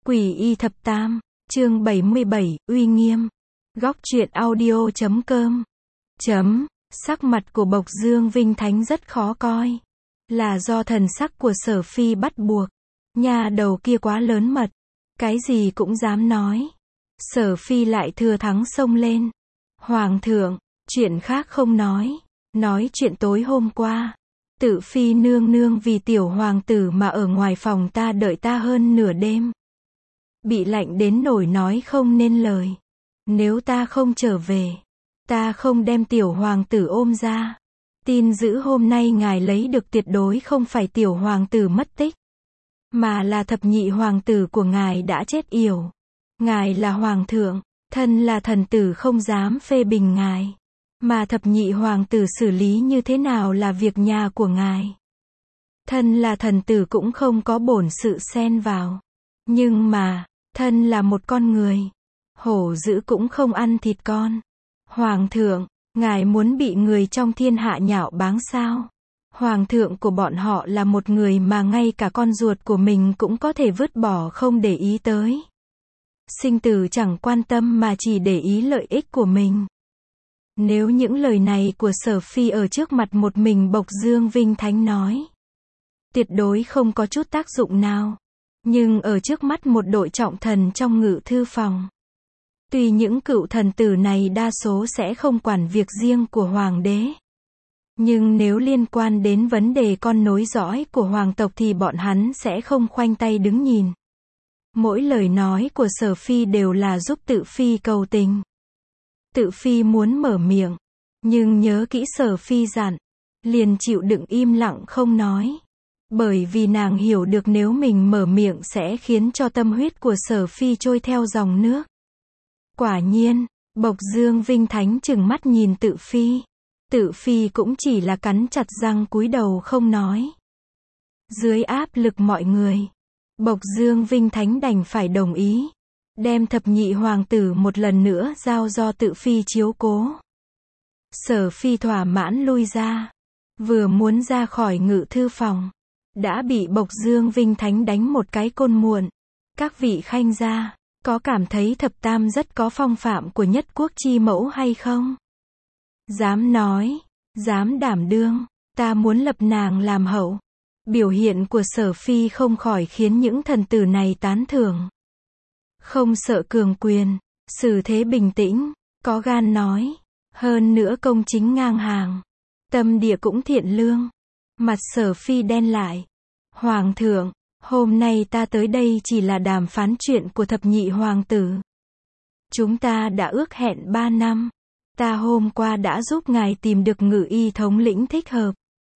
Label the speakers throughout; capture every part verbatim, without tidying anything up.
Speaker 1: Quỷ y thập tam, chương bảy mươi bảy, uy nghiêm. Góc truyện audio chấm com. Chấm, sắc mặt của Bộc Dương Vinh Thánh rất khó coi. Là do thần sắc của Sở Phi bắt buộc. Nhà đầu kia quá lớn mật. Cái gì cũng dám nói. Sở Phi lại thừa thắng xông lên. Hoàng thượng, chuyện khác không nói. Nói chuyện tối hôm qua. Tự Phi nương nương vì tiểu hoàng tử mà ở ngoài phòng ta đợi ta hơn nửa đêm. Bị lạnh đến nổi nói không nên lời. Nếu ta không trở về, ta không đem tiểu hoàng tử ôm ra. Tin dữ hôm nay ngài lấy được tuyệt đối không phải tiểu hoàng tử mất tích, mà là thập nhị hoàng tử của ngài đã chết yểu. Ngài là hoàng thượng, thân là thần tử không dám phê bình ngài. Mà thập nhị hoàng tử xử lý như thế nào là việc nhà của ngài. Thân là thần tử cũng không có bổn sự xen vào. Nhưng mà, thân là một con người. Hổ dữ cũng không ăn thịt con. Hoàng thượng, ngài muốn bị người trong thiên hạ nhạo báng sao? Hoàng thượng của bọn họ là một người mà ngay cả con ruột của mình cũng có thể vứt bỏ không để ý tới. Sinh tử chẳng quan tâm mà chỉ để ý lợi ích của mình. Nếu những lời này của Sở Phi ở trước mặt một mình Bộc Dương Vinh Thánh nói, tuyệt đối không có chút tác dụng nào. Nhưng ở trước mắt một đội trọng thần trong ngự thư phòng, tuy những cựu thần tử này đa số sẽ không quản việc riêng của hoàng đế, nhưng nếu liên quan đến vấn đề con nối dõi của hoàng tộc thì bọn hắn sẽ không khoanh tay đứng nhìn. Mỗi lời nói của Sở Phi đều là giúp Tự Phi cầu tình. Tự Phi muốn mở miệng, nhưng nhớ kỹ Sở Phi dặn, liền chịu đựng im lặng không nói. Bởi vì nàng hiểu được nếu mình mở miệng sẽ khiến cho tâm huyết của Sở Phi trôi theo dòng nước. Quả nhiên, Bộc Dương Vinh Thánh chừng mắt nhìn Tự Phi. Tự Phi cũng chỉ là cắn chặt răng cúi đầu không nói. Dưới áp lực mọi người, Bộc Dương Vinh Thánh đành phải đồng ý. Đem thập nhị hoàng tử một lần nữa giao do Tự Phi chiếu cố. Sở Phi thỏa mãn lui ra. Vừa muốn ra khỏi ngự thư phòng, đã bị Bộc Dương Vinh Thánh đánh một cái côn muộn. Các vị khanh gia, có cảm thấy thập tam rất có phong phạm của nhất quốc chi mẫu hay không? Dám nói, dám đảm đương, ta muốn lập nàng làm hậu. Biểu hiện của Sở Phi không khỏi khiến những thần tử này tán thưởng. Không sợ cường quyền, xử thế bình tĩnh, có gan nói, hơn nữa công chính ngang hàng, tâm địa cũng thiện lương. Mặt Sở Phi đen lại. Hoàng thượng, hôm nay ta tới đây chỉ là đàm phán chuyện của thập nhị hoàng tử. Chúng ta đã ước hẹn ba năm. Ta hôm qua đã giúp ngài tìm được ngự y thống lĩnh thích hợp.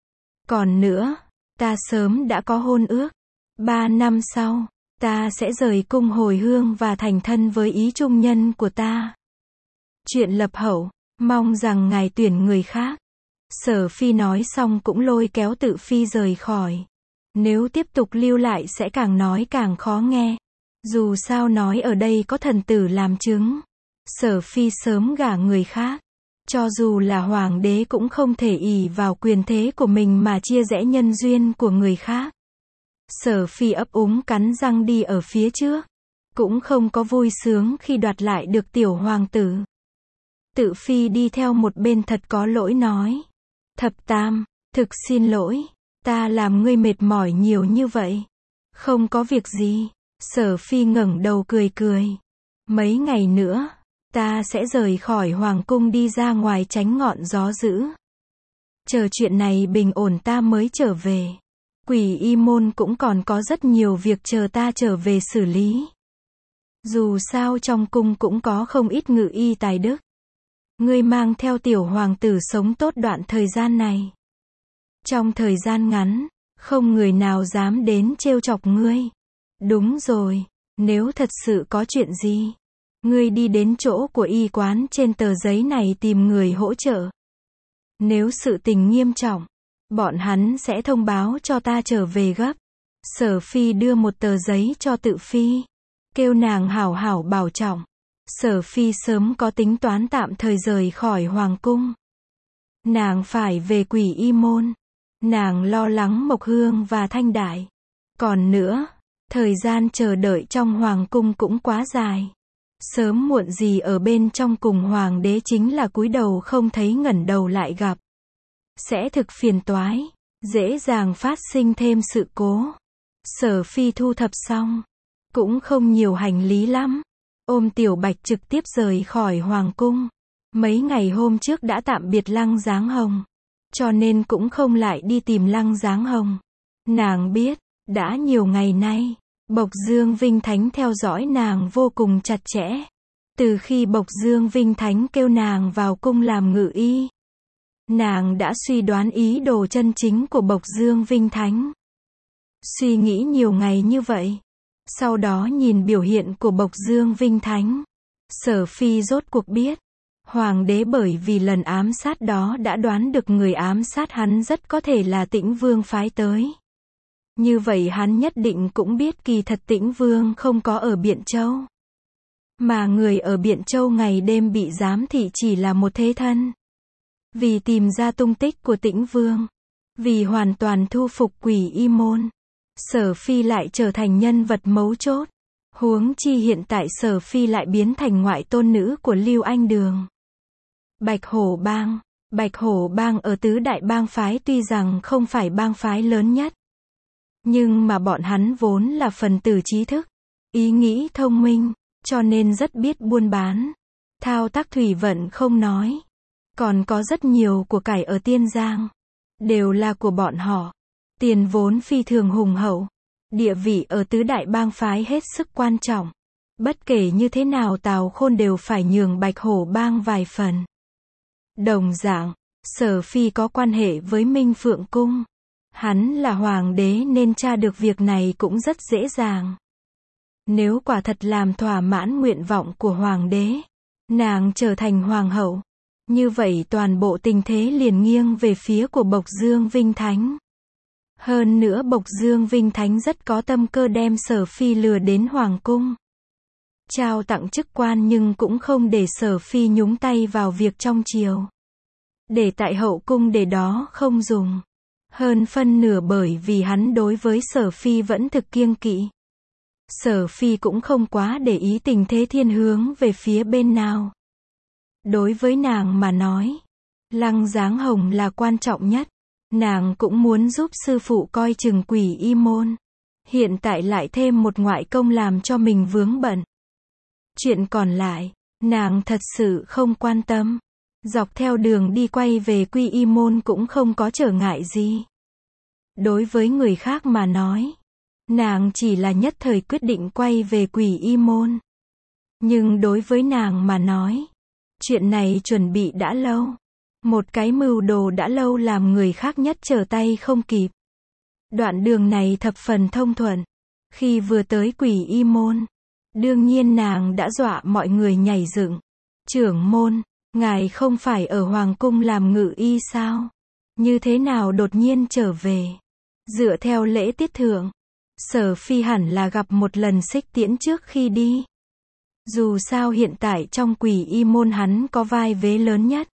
Speaker 1: Còn nữa, ta sớm đã có hôn ước. Ba năm sau, ta sẽ rời cung hồi hương và thành thân với ý trung nhân của ta. Chuyện lập hậu, mong rằng ngài tuyển người khác. Sở Phi nói xong cũng lôi kéo Tự Phi rời khỏi. Nếu tiếp tục lưu lại sẽ càng nói càng khó nghe. Dù sao nói ở đây có thần tử làm chứng. Sở Phi sớm gả người khác. Cho dù là hoàng đế cũng không thể ỷ vào quyền thế của mình mà chia rẽ nhân duyên của người khác. Sở Phi ấp úng cắn răng đi ở phía trước. Cũng không có vui sướng khi đoạt lại được tiểu hoàng tử. Tự Phi đi theo một bên thật có lỗi nói. Thập tam, thực xin lỗi. Ta làm ngươi mệt mỏi nhiều như vậy. Không có việc gì. Sở Phi ngẩng đầu cười cười. Mấy ngày nữa, ta sẽ rời khỏi hoàng cung đi ra ngoài tránh ngọn gió dữ. Chờ chuyện này bình ổn ta mới trở về. Quỷ y môn cũng còn có rất nhiều việc chờ ta trở về xử lý. Dù sao trong cung cũng có không ít ngự y tài đức. Ngươi mang theo tiểu hoàng tử sống tốt đoạn thời gian này. Trong thời gian ngắn, không người nào dám đến trêu chọc ngươi. Đúng rồi, nếu thật sự có chuyện gì, ngươi đi đến chỗ của y quán trên tờ giấy này tìm người hỗ trợ. Nếu sự tình nghiêm trọng, bọn hắn sẽ thông báo cho ta trở về gấp. Sở Phi đưa một tờ giấy cho Tự Phi, kêu nàng hảo hảo bảo trọng. Sở Phi sớm có tính toán tạm thời rời khỏi hoàng cung. Nàng phải về Quỷ y môn. Nàng lo lắng Mộc Hương và Thanh Đại. Còn nữa, Thời gian chờ đợi trong hoàng cung cũng quá dài. Sớm muộn gì ở bên trong cùng hoàng đế chính là cúi đầu không thấy ngẩng đầu lại gặp. Sẽ thực phiền toái, dễ dàng phát sinh thêm sự cố. Sở Phi thu thập xong, cũng không nhiều hành lý lắm. Ôm Tiểu Bạch trực tiếp rời khỏi hoàng cung. Mấy ngày hôm trước đã tạm biệt Lăng Giáng Hồng, cho nên cũng không lại đi tìm Lăng Giáng Hồng. Nàng biết, đã nhiều ngày nay, Bộc Dương Vinh Thánh theo dõi nàng vô cùng chặt chẽ. Từ khi Bộc Dương Vinh Thánh kêu nàng vào cung làm ngự y, nàng đã suy đoán ý đồ chân chính của Bộc Dương Vinh Thánh. Suy nghĩ nhiều ngày như vậy, sau đó nhìn biểu hiện của Bộc Dương Vinh Thánh, Sở Phi rốt cuộc biết, hoàng đế bởi vì lần ám sát đó đã đoán được người ám sát hắn rất có thể là Tĩnh Vương phái tới. Như vậy hắn nhất định cũng biết kỳ thật Tĩnh Vương không có ở Biện Châu. Mà người ở Biện Châu ngày đêm bị giám thị chỉ là một thế thân. Vì tìm ra tung tích của Tĩnh Vương, vì hoàn toàn thu phục Quỷ Y Môn, Sở Phi lại trở thành nhân vật mấu chốt. Huống chi hiện tại Sở Phi lại biến thành ngoại tôn nữ của Lưu Anh Đường. Bạch Hổ Bang. Bạch Hổ Bang ở tứ đại bang phái tuy rằng không phải bang phái lớn nhất, nhưng mà bọn hắn vốn là phần tử trí thức, ý nghĩ thông minh, cho nên rất biết buôn bán. Thao tác thủy vận không nói, còn có rất nhiều của cải ở Tiên Giang, đều là của bọn họ. Tiền vốn phi thường hùng hậu, địa vị ở tứ đại bang phái hết sức quan trọng. Bất kể như thế nào Tào Khôn đều phải nhường Bạch Hổ Bang vài phần. Đồng dạng, Sở Phi có quan hệ với Minh Phượng Cung. Hắn là hoàng đế nên tra được việc này cũng rất dễ dàng. Nếu quả thật làm thỏa mãn nguyện vọng của hoàng đế, nàng trở thành hoàng hậu, như vậy toàn bộ tình thế liền nghiêng về phía của Bộc Dương Vinh Thánh. Hơn nữa Bộc Dương Vinh Thánh rất có tâm cơ đem Sở Phi lừa đến hoàng cung, trao tặng chức quan nhưng cũng không để Sở Phi nhúng tay vào việc trong triều. Để tại hậu cung để đó không dùng. Hơn phân nửa bởi vì hắn đối với Sở Phi vẫn thực kiêng kỵ. Sở Phi cũng không quá để ý tình thế thiên hướng về phía bên nào. Đối với nàng mà nói, Lăng Giáng Hồng là quan trọng nhất. Nàng cũng muốn giúp sư phụ coi chừng Quỷ Y Môn. Hiện tại lại thêm một ngoại công làm cho mình vướng bận. Chuyện còn lại, nàng thật sự không quan tâm. Dọc theo đường đi quay về Quy Y Môn cũng không có trở ngại gì. Đối với người khác mà nói, nàng chỉ là nhất thời quyết định quay về Quỷ Y Môn. Nhưng đối với nàng mà nói, chuyện này chuẩn bị đã lâu. Một cái mưu đồ đã lâu làm người khác nhất trở tay không kịp. Đoạn đường này thập phần thông thuận. Khi vừa tới Quỷ Y Môn, đương nhiên nàng đã dọa mọi người nhảy dựng. Trưởng môn, ngài không phải ở hoàng cung làm ngự y sao? Như thế nào đột nhiên trở về? Dựa theo lễ tiết thượng, Sở Phi hẳn là gặp một lần Xích Tiễn trước khi đi. Dù sao hiện tại trong Quỷ Y Môn hắn có vai vế lớn nhất.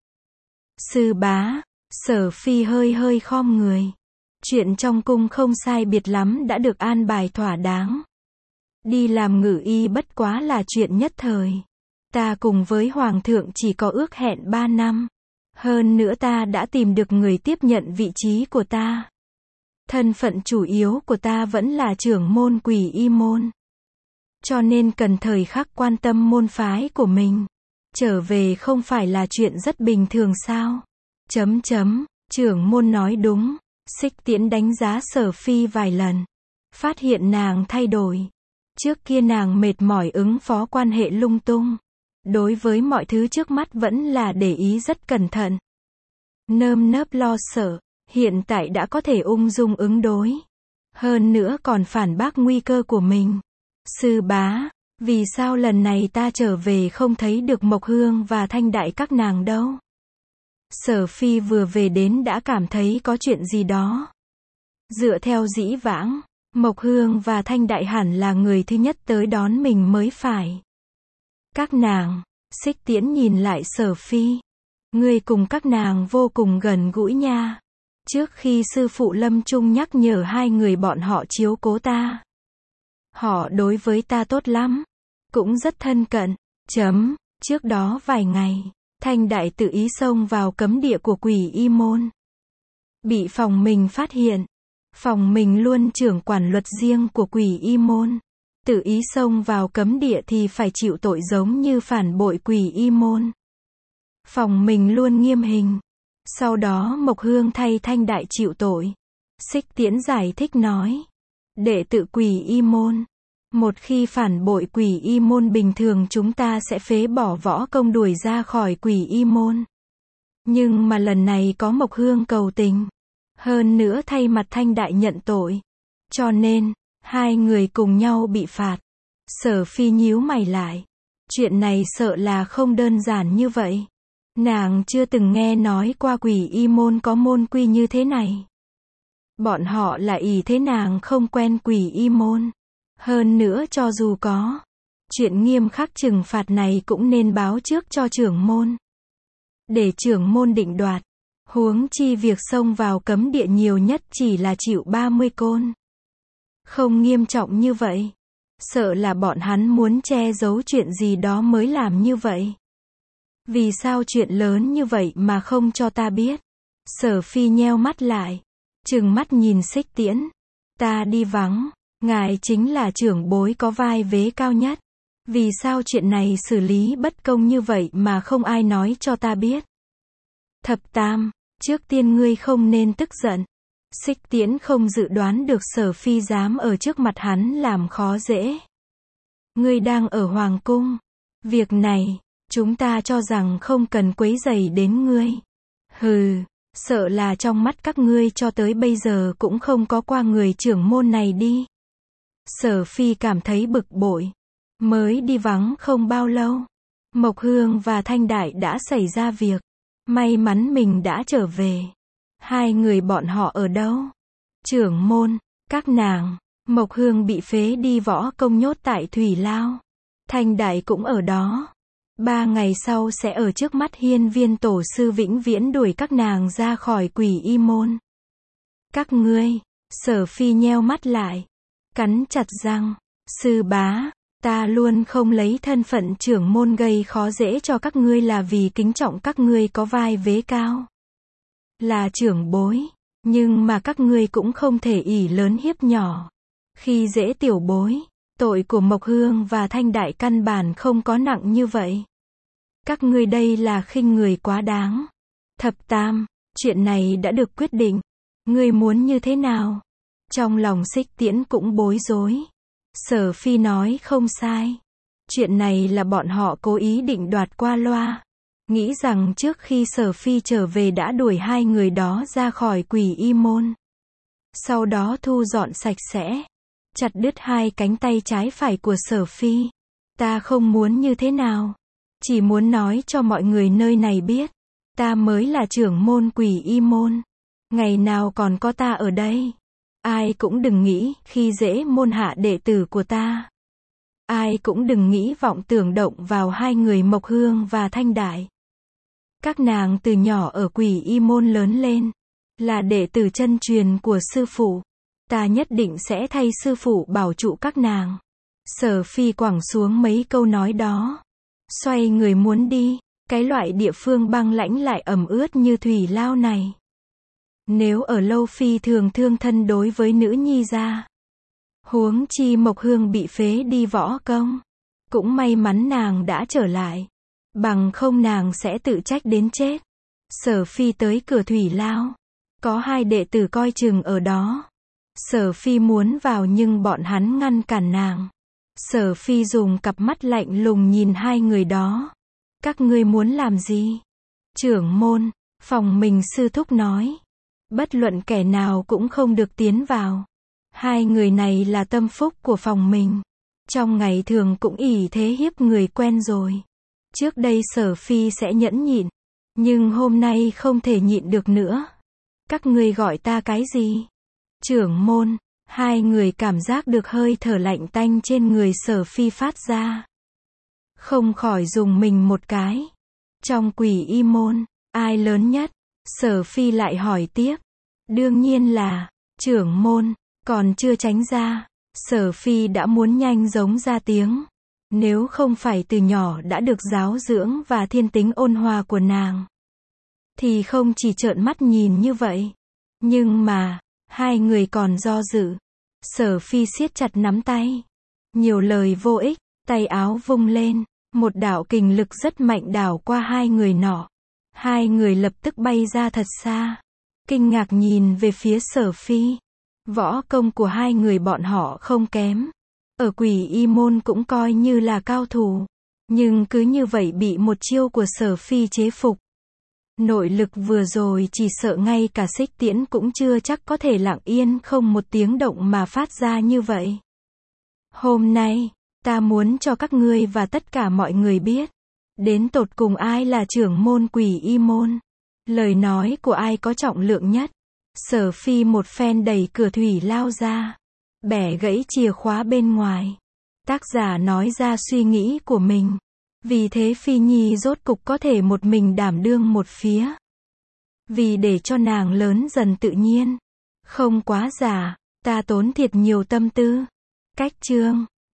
Speaker 1: Sư bá, Sở Phi hơi hơi khom người. Chuyện trong cung không sai biệt lắm đã được an bài thỏa đáng. Đi làm ngự y bất quá là chuyện nhất thời. Ta cùng với Hoàng thượng chỉ có ước hẹn ba năm. Hơn nữa ta đã tìm được người tiếp nhận vị trí của ta. Thân phận chủ yếu của ta vẫn là trưởng môn Quỷ Y Môn. Cho nên cần thời khắc quan tâm môn phái của mình. Trở về không phải là chuyện rất bình thường sao? Chấm chấm, trưởng môn nói đúng. Xích Tiễn đánh giá Sở Phi vài lần. Phát hiện nàng thay đổi. Trước kia nàng mệt mỏi ứng phó quan hệ lung tung. Đối với mọi thứ trước mắt vẫn là để ý rất cẩn thận. Nơm nớp lo sợ, hiện tại đã có thể ung dung ứng đối. Hơn nữa còn phản bác nguy cơ của mình. Sư bá, vì sao lần này ta trở về không thấy được Mộc Hương và Thanh Đại các nàng đâu? Sở Phi vừa về đến đã cảm thấy có chuyện gì đó. Dựa theo dĩ vãng, Mộc Hương và Thanh Đại hẳn là người thứ nhất tới đón mình mới phải. Các nàng, Xích Tiễn nhìn lại Sở Phi. Ngươi cùng các nàng vô cùng gần gũi nha. Trước khi sư phụ lâm chung nhắc nhở hai người bọn họ chiếu cố ta. Họ đối với ta tốt lắm. Cũng rất thân cận. Chấm. Trước đó vài ngày, Thanh Đại tự ý xông vào cấm địa của Quỷ Y Môn. Bị phòng mình phát hiện. Phòng mình luôn trưởng quản luật riêng của Quỷ Y Môn. Tự ý xông vào cấm địa thì phải chịu tội giống như phản bội Quỷ Y Môn. Phòng mình luôn nghiêm hình. Sau đó Mộc Hương thay Thanh Đại chịu tội. Xích Tiễn giải thích nói. Đệ tử Quỷ Y Môn. Một khi phản bội Quỷ Y Môn bình thường chúng ta sẽ phế bỏ võ công đuổi ra khỏi Quỷ Y Môn. Nhưng mà lần này có Mộc Hương cầu tình. Hơn nữa thay mặt Thanh Đại nhận tội. Cho nên, hai người cùng nhau bị phạt. Sở Phi nhíu mày lại. Chuyện này sợ là không đơn giản như vậy. Nàng chưa từng nghe nói qua Quỷ Y Môn có môn quy như thế này. Bọn họ là ỷ thế nàng không quen Quỷ Y Môn. Hơn nữa cho dù có chuyện nghiêm khắc trừng phạt này cũng nên báo trước cho trưởng môn. Để trưởng môn định đoạt. Huống chi việc xông vào cấm địa nhiều nhất chỉ là chịu ba mươi côn. Không nghiêm trọng như vậy. Sợ là bọn hắn muốn che giấu chuyện gì đó mới làm như vậy. Vì sao chuyện lớn như vậy mà không cho ta biết? Sở Phi nheo mắt lại. Trừng mắt nhìn Xích Tiễn. Ta đi vắng. Ngài chính là trưởng bối có vai vế cao nhất. Vì sao chuyện này xử lý bất công như vậy mà không ai nói cho ta biết? Thập Tam, trước tiên ngươi không nên tức giận. Xích Tiễn không dự đoán được Sở Phi dám ở trước mặt hắn làm khó dễ. Ngươi đang ở Hoàng Cung. Việc này, chúng ta cho rằng không cần quấy rầy đến ngươi. Hừ, sợ là trong mắt các ngươi cho tới bây giờ cũng không có qua người trưởng môn này đi. Sở Phi cảm thấy bực bội. Mới đi vắng không bao lâu. Mộc Hương và Thanh Đại đã xảy ra việc. May mắn mình đã trở về. Hai người bọn họ ở đâu? Trưởng môn, các nàng. Mộc Hương bị phế đi võ công nhốt tại Thủy Lao. Thanh Đại cũng ở đó. Ba ngày sau sẽ ở trước mắt hiên viên tổ sư vĩnh viễn đuổi các nàng ra khỏi Quỷ Y Môn. Các ngươi. Sở Phi nheo mắt lại. Cắn chặt răng. Sư bá, ta luôn không lấy thân phận trưởng môn gây khó dễ cho các ngươi là vì kính trọng các ngươi có vai vế cao. Là trưởng bối. Nhưng mà các ngươi cũng không thể ỷ lớn hiếp nhỏ. Khi dễ tiểu bối. Tội của Mộc Hương và Thanh Đại căn bản không có nặng như vậy. Các ngươi đây là khinh người quá đáng. Thập Tam, chuyện này đã được quyết định. Ngươi muốn như thế nào? Trong lòng Xích Tiễn cũng bối rối. Sở Phi nói không sai. Chuyện này là bọn họ cố ý định đoạt qua loa. Nghĩ rằng trước khi Sở Phi trở về đã đuổi hai người đó ra khỏi Quỷ Y Môn. Sau đó thu dọn sạch sẽ. Chặt đứt hai cánh tay trái phải của Sở Phi. Ta không muốn như thế nào. Chỉ muốn nói cho mọi người nơi này biết. Ta mới là trưởng môn Quỷ Y Môn. Ngày nào còn có ta ở đây. Ai cũng đừng nghĩ khi dễ môn hạ đệ tử của ta. Ai cũng đừng nghĩ vọng tưởng động vào hai người Mộc Hương và Thanh Đại. Các nàng từ nhỏ ở Quỷ Y Môn lớn lên. Là đệ tử chân truyền của sư phụ. Ta nhất định sẽ thay sư phụ bảo trụ các nàng. Sở Phi quẳng xuống mấy câu nói đó. Xoay người muốn đi. Cái loại địa phương băng lãnh lại ẩm ướt như Thủy Lao này. Nếu ở lâu phi thường thương thân đối với nữ nhi ra. Huống chi Mộc Hương bị phế đi võ công. Cũng may mắn nàng đã trở lại. Bằng không nàng sẽ tự trách đến chết. Sở Phi tới cửa Thủy Lao. Có hai đệ tử coi chừng ở đó. Sở Phi muốn vào nhưng bọn hắn ngăn cản nàng. Sở Phi dùng cặp mắt lạnh lùng nhìn hai người đó. Các ngươi muốn làm gì? Trưởng môn, phòng mình sư thúc nói. Bất luận kẻ nào cũng không được tiến vào. Hai người này là tâm phúc của phòng mình. Trong ngày thường cũng ỷ thế hiếp người quen rồi. Trước đây Sở Phi sẽ nhẫn nhịn. Nhưng hôm nay không thể nhịn được nữa. Các ngươi gọi ta cái gì? Trưởng môn, hai người cảm giác được hơi thở lạnh tanh trên người Sở Phi phát ra. Không khỏi dùng mình một cái. Trong Quỷ Y Môn, ai lớn nhất? Sở Phi lại hỏi tiếp. Đương nhiên là, trưởng môn, còn chưa tránh ra. Sở Phi đã muốn nhanh giống ra tiếng. Nếu không phải từ nhỏ đã được giáo dưỡng và thiên tính ôn hòa của nàng, thì không chỉ trợn mắt nhìn như vậy. Nhưng mà, hai người còn do dự. Sở Phi siết chặt nắm tay. Nhiều lời vô ích, tay áo vung lên. Một đạo kình lực rất mạnh đảo qua hai người nọ. Hai người lập tức bay ra thật xa. Kinh ngạc nhìn về phía Sở Phi. Võ công của hai người bọn họ không kém. Ở Quỷ Y môn cũng coi như là cao thủ. Nhưng cứ như vậy bị một chiêu của Sở Phi chế phục. Nội lực vừa rồi chỉ sợ ngay cả Xích Tiễn cũng chưa chắc có thể lặng yên không một tiếng động mà phát ra như vậy. Hôm nay, ta muốn cho các ngươi và tất cả mọi người biết, đến tột cùng ai là trưởng môn Quỷ Y môn. Lời nói của ai có trọng lượng nhất. Sở Phi một phen đẩy cửa thủy lao ra, bẻ gãy chìa khóa bên ngoài. Tác giả nói ra suy nghĩ của mình. Vì thế Phi Nhi rốt cục có thể một mình đảm đương một phía. Vì để cho nàng lớn dần tự nhiên, không quá già, ta tốn thiệt nhiều tâm tư. Cách chương